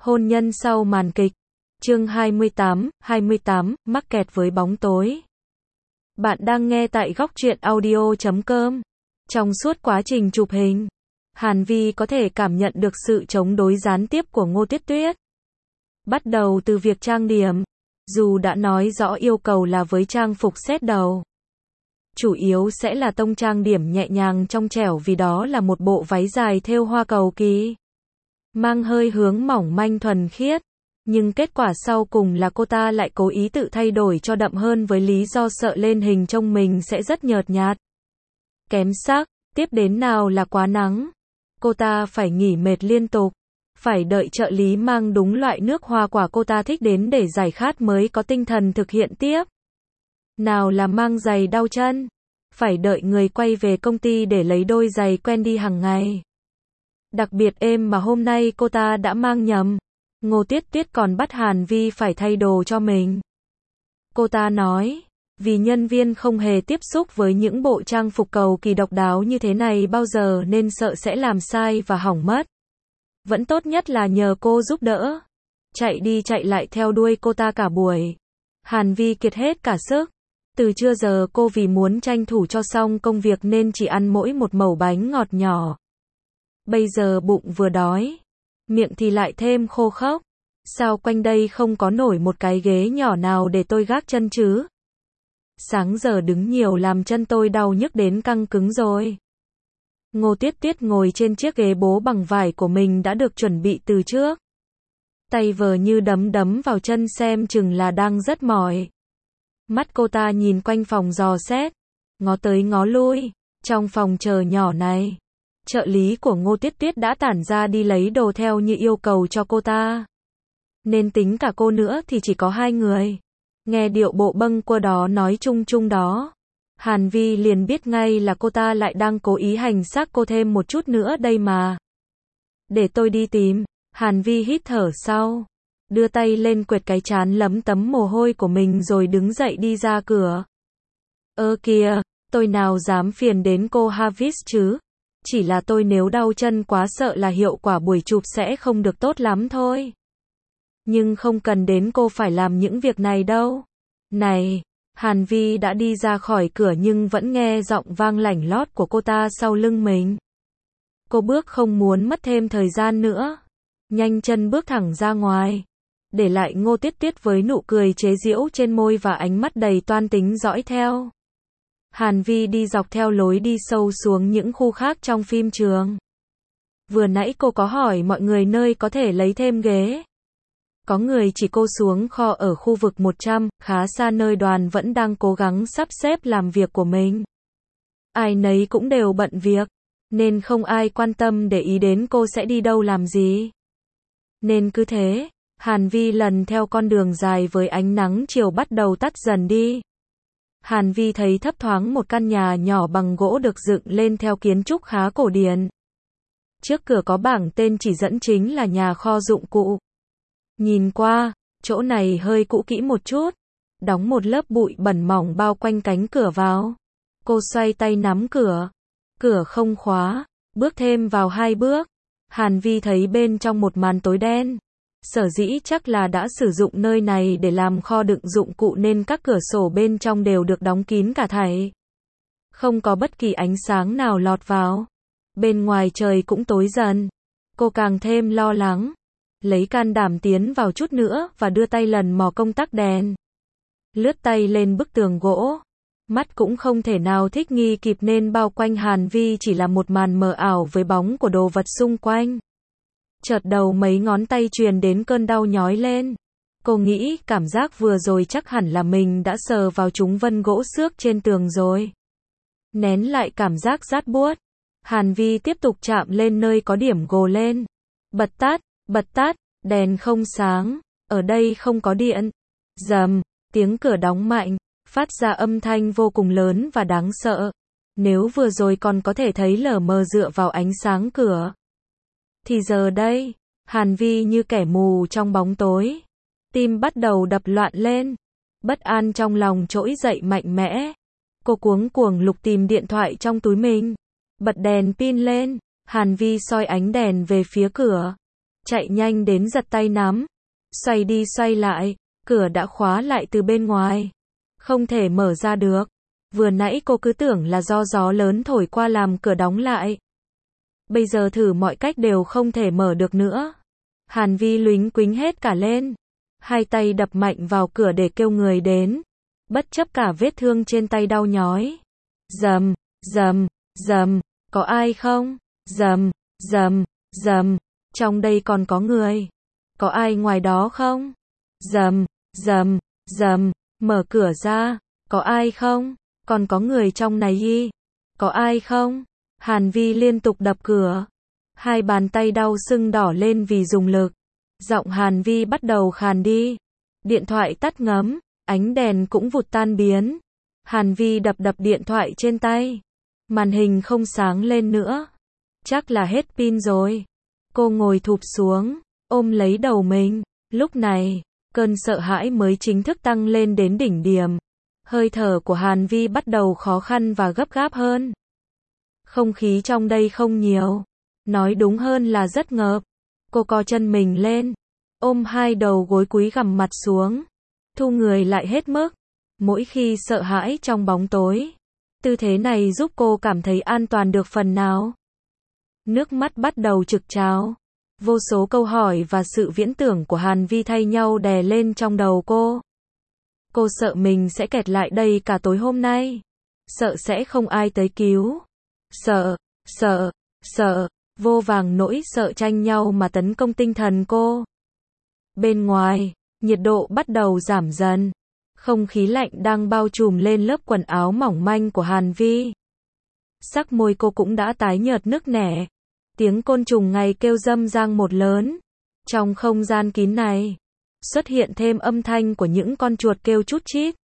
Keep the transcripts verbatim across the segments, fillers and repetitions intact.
Hôn nhân sau màn kịch. Chương hai mươi tám, hai mươi tám, mắc kẹt với bóng tối. Bạn đang nghe tại góc truyện audio chấm com. Trong suốt quá trình chụp hình, Hàn Vi có thể cảm nhận được sự chống đối gián tiếp của Ngô Tuyết Tuyết. Bắt đầu từ việc trang điểm, dù đã nói rõ yêu cầu là với trang phục set đầu, chủ yếu sẽ là tông trang điểm nhẹ nhàng trong trẻo vì đó là một bộ váy dài thêu hoa cầu kỳ, mang hơi hướng mỏng manh thuần khiết. Nhưng kết quả sau cùng là cô ta lại cố ý tự thay đổi cho đậm hơn với lý do sợ lên hình trông mình sẽ rất nhợt nhạt, kém sắc. Tiếp đến nào là quá nắng, cô ta phải nghỉ mệt liên tục, phải đợi trợ lý mang đúng loại nước hoa quả cô ta thích đến để giải khát mới có tinh thần thực hiện tiếp. Nào là mang giày đau chân, phải đợi người quay về công ty để lấy đôi giày quen đi hàng ngày. Đặc biệt êm mà hôm nay cô ta đã mang nhầm. Ngô Tuyết Tuyết còn bắt Hàn Vi phải thay đồ cho mình. Cô ta nói, vì nhân viên không hề tiếp xúc với những bộ trang phục cầu kỳ độc đáo như thế này bao giờ nên sợ sẽ làm sai và hỏng mất. Vẫn tốt nhất là nhờ cô giúp đỡ. Chạy đi chạy lại theo đuôi cô ta cả buổi. Hàn Vi kiệt hết cả sức. Từ trưa giờ cô vì muốn tranh thủ cho xong công việc nên chỉ ăn mỗi một mẩu bánh ngọt nhỏ. Bây giờ bụng vừa đói, miệng thì lại thêm khô khốc. Sao quanh đây không có nổi một cái ghế nhỏ nào để tôi gác chân chứ? Sáng giờ đứng nhiều làm chân tôi đau nhức đến căng cứng rồi. Ngô Tuyết Tuyết ngồi trên chiếc ghế bố bằng vải của mình đã được chuẩn bị từ trước. Tay vờ như đấm đấm vào chân xem chừng là đang rất mỏi. Mắt cô ta nhìn quanh phòng dò xét, ngó tới ngó lui. Trong phòng chờ nhỏ này, trợ lý của Ngô Tuyết Tuyết đã tản ra đi lấy đồ theo như yêu cầu cho cô ta. Nên tính cả cô nữa thì chỉ có hai người. Nghe điệu bộ bâng quơ đó nói chung chung đó, Hàn Vi liền biết ngay là cô ta lại đang cố ý hành xác cô thêm một chút nữa đây mà. Để tôi đi tìm. Hàn Vi hít thở sâu, đưa tay lên quệt cái trán lấm tấm mồ hôi của mình rồi đứng dậy đi ra cửa. Ơ kìa, tôi nào dám phiền đến cô Havis chứ. Chỉ là tôi nếu đau chân quá sợ là hiệu quả buổi chụp sẽ không được tốt lắm thôi. Nhưng không cần đến cô phải làm những việc này đâu. Này, Hàn Vi đã đi ra khỏi cửa nhưng vẫn nghe giọng vang lảnh lót của cô ta sau lưng mình. Cô bước không muốn mất thêm thời gian nữa. Nhanh chân bước thẳng ra ngoài. Để lại Ngô Tuyết Tuyết với nụ cười chế giễu trên môi và ánh mắt đầy toan tính dõi theo. Hàn Vi đi dọc theo lối đi sâu xuống những khu khác trong phim trường. Vừa nãy cô có hỏi mọi người nơi có thể lấy thêm ghế. Có người chỉ cô xuống kho ở khu vực một trăm, khá xa nơi đoàn vẫn đang cố gắng sắp xếp làm việc của mình. Ai nấy cũng đều bận việc, nên không ai quan tâm để ý đến cô sẽ đi đâu làm gì. Nên cứ thế, Hàn Vi lần theo con đường dài với ánh nắng chiều bắt đầu tắt dần đi. Hàn Vi thấy thấp thoáng một căn nhà nhỏ bằng gỗ được dựng lên theo kiến trúc khá cổ điển. Trước cửa có bảng tên chỉ dẫn chính là nhà kho dụng cụ. Nhìn qua, chỗ này hơi cũ kỹ một chút, đóng một lớp bụi bẩn mỏng bao quanh cánh cửa vào. Cô xoay tay nắm cửa, cửa không khóa, bước thêm vào hai bước. Hàn Vi thấy bên trong một màn tối đen. Sở dĩ chắc là đã sử dụng nơi này để làm kho đựng dụng cụ nên các cửa sổ bên trong đều được đóng kín cả thảy. Không có bất kỳ ánh sáng nào lọt vào. Bên ngoài trời cũng tối dần. Cô càng thêm lo lắng. Lấy can đảm tiến vào chút nữa và đưa tay lần mò công tắc đèn. Lướt tay lên bức tường gỗ. Mắt cũng không thể nào thích nghi kịp nên bao quanh Hàn Vi chỉ là một màn mờ ảo với bóng của đồ vật xung quanh. Chợt đầu mấy ngón tay truyền đến cơn đau nhói lên. Cô nghĩ cảm giác vừa rồi chắc hẳn là mình đã sờ vào chúng vân gỗ xước trên tường rồi. Nén lại cảm giác rát buốt. Hàn Vi tiếp tục chạm lên nơi có điểm gồ lên. Bật tắt, bật tắt, đèn không sáng. Ở đây không có điện. Rầm, tiếng cửa đóng mạnh, phát ra âm thanh vô cùng lớn và đáng sợ. Nếu vừa rồi còn có thể thấy lờ mờ dựa vào ánh sáng cửa, thì giờ đây, Hàn Vi như kẻ mù trong bóng tối. Tim bắt đầu đập loạn lên. Bất an trong lòng trỗi dậy mạnh mẽ. Cô cuống cuồng lục tìm điện thoại trong túi mình. Bật đèn pin lên. Hàn Vi soi ánh đèn về phía cửa. chạy nhanh đến giật tay nắm, xoay đi xoay lại, cửa đã khóa lại từ bên ngoài, không thể mở ra được. Vừa nãy cô cứ tưởng là do gió lớn thổi qua làm cửa đóng lại. Bây giờ thử mọi cách đều không thể mở được nữa. Hàn Vi luính quính hết cả lên, hai tay đập mạnh vào cửa để kêu người đến, bất chấp cả vết thương trên tay đau nhói. Rầm, rầm, rầm, có ai không? Rầm, rầm, rầm, trong đây còn có người. Có ai ngoài đó không? Rầm, rầm, rầm, mở cửa ra, có ai không? Còn có người trong này y. Có ai không? Hàn Vi liên tục đập cửa. Hai bàn tay đau sưng đỏ lên vì dùng lực. Giọng Hàn Vi bắt đầu khàn đi. Điện thoại tắt ngấm, ánh đèn cũng vụt tan biến. Hàn Vi đập đập điện thoại trên tay. Màn hình không sáng lên nữa. Chắc là hết pin rồi. Cô ngồi thụp xuống, ôm lấy đầu mình. Lúc này, cơn sợ hãi mới chính thức tăng lên đến đỉnh điểm. Hơi thở của Hàn Vi bắt đầu khó khăn và gấp gáp hơn. Không khí trong đây không nhiều. Nói đúng hơn là rất ngợp. Cô co chân mình lên, ôm hai đầu gối cúi gằm mặt xuống, thu người lại hết mức. Mỗi khi sợ hãi trong bóng tối, tư thế này giúp cô cảm thấy an toàn được phần nào. Nước mắt bắt đầu trực trào. Vô số câu hỏi và sự viễn tưởng của Hàn Vi thay nhau đè lên trong đầu cô. Cô sợ mình sẽ kẹt lại đây cả tối hôm nay. Sợ sẽ không ai tới cứu. Sợ, sợ, sợ. Vô vàng nỗi sợ tranh nhau mà tấn công tinh thần cô. Bên ngoài, nhiệt độ bắt đầu giảm dần. Không khí lạnh đang bao trùm lên lớp quần áo mỏng manh của Hàn Vi. Sắc môi cô cũng đã tái nhợt nức nẻ. Tiếng côn trùng ngày kêu râm ran một lớn. Trong không gian kín này, xuất hiện thêm âm thanh của những con chuột kêu chút chít.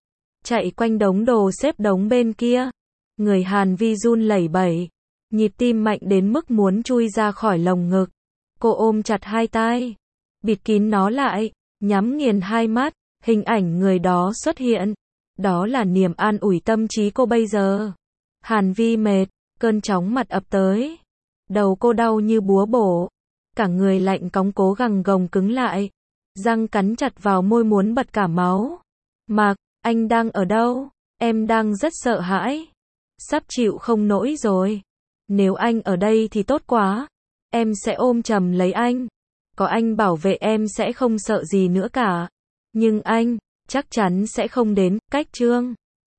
Chạy quanh đống đồ xếp đống bên kia. Người Hàn Vi run lẩy bẩy. Nhịp tim mạnh đến mức muốn chui ra khỏi lồng ngực. Cô ôm chặt hai tay, bịt kín nó lại, nhắm nghiền hai mắt, hình ảnh người đó xuất hiện. Đó là niềm an ủi tâm trí cô bây giờ. Hàn Vi mệt, cơn chóng mặt ập tới. Đầu cô đau như búa bổ. Cả người lạnh cóng cố gắng gồng cứng lại. Răng cắn chặt vào môi muốn bật cả máu. Mạc, anh đang ở đâu? Em đang rất sợ hãi. Sắp chịu không nổi rồi. Nếu anh ở đây thì tốt quá. Em sẽ ôm chầm lấy anh. Có anh bảo vệ em sẽ không sợ gì nữa cả. Nhưng anh, chắc chắn sẽ không đến. Cách chương